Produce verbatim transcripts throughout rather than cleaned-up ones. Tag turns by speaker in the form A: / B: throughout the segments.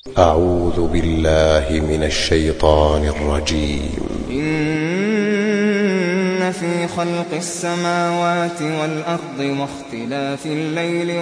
A: أعوذ بالله من الشيطان الرجيم.
B: إن في خلق السماوات والأرض واختلاف الليل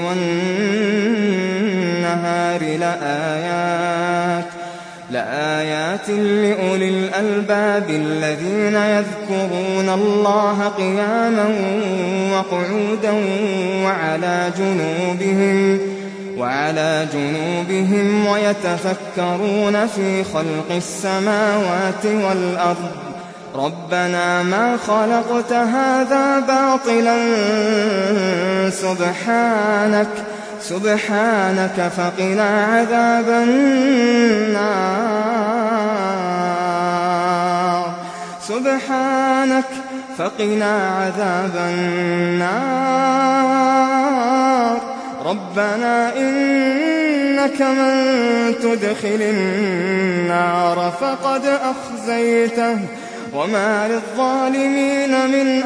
B: والنهار لآيات لآيات لأولي الألباب الذين يذكرون الله قياما وقعودا وعلى جنوبهم وعلى جنوبهم ويتفكرون في خلق السماوات والأرض ربنا ما خلقت هذا باطلا سبحانك سبحانك فقنا عذاب النار سبحانك فقنا عذاب النار ربنا إنك من تدخل النار فقد أخزيته وما للظالمين من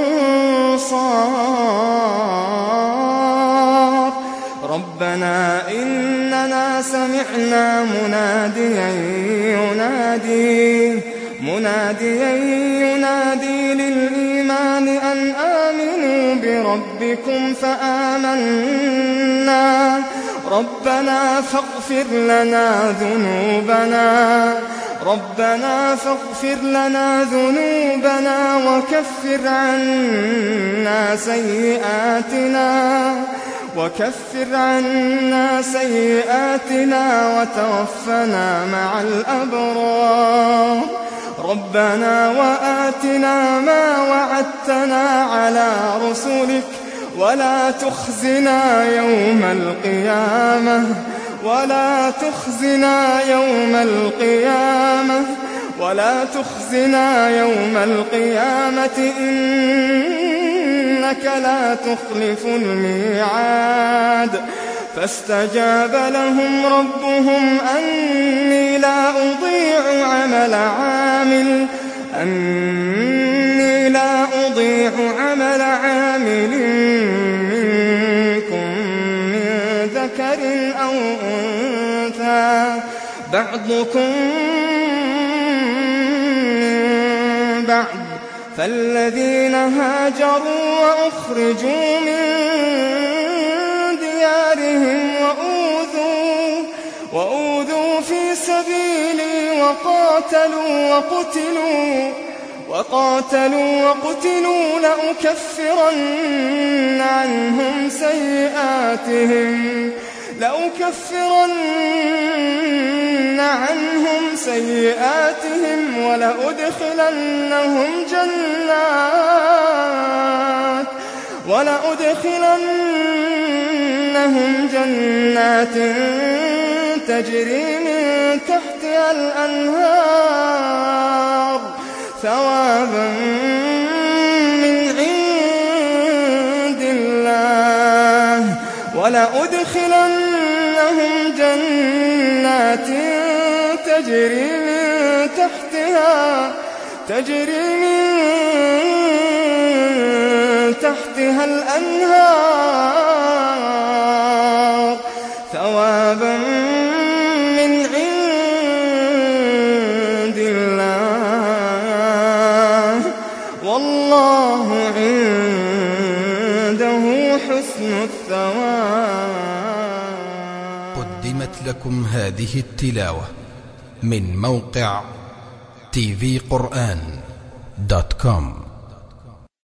B: أنصار ربنا إننا سمعنا مناديا ينادي مناديا ينادي للإيمان أن آمنوا بربكم فآمنا ربنا فاغفر لنا ذنوبنا ربنا فاغفر لنا ذنوبنا وكفر عنا سيئاتنا وكفر عنا سيئاتنا وتوفنا مع الأبرار ربنا وآتنا ما وعدتنا على رسلك ولا تخزنا يوم القيامة ولا تخزنا يوم القيامة ولا تخزنا يوم القيامة إنك لا تخلف الميعاد فاستجاب لهم ربهم أني لا أضيع عمل عامل أني لا أضيع عمل عامل منكم من ذكر أو أنثى بعضكم من بعض فالذين هاجروا وأخرجوا من ديارهم وأوذوا, وأوذوا في سبيلي وقاتلوا وقتلوا وقاتلوا وقتلوا لأكفرن عنهم سيئاتهم لأكفرن عنهم سيئاتهم ولأدخلنهم جنات ولأدخلنهم جنات تجري من تحتها الأنهار ثوابا من عند الله ولأدخلنهم جنات تجري من تحتها تجري من تحتها الأنهار ثوابا من عند الله والله عنده حسن الثواب.
C: قدمت لكم هذه التلاوة من موقع تي في قرآن دوت كوم.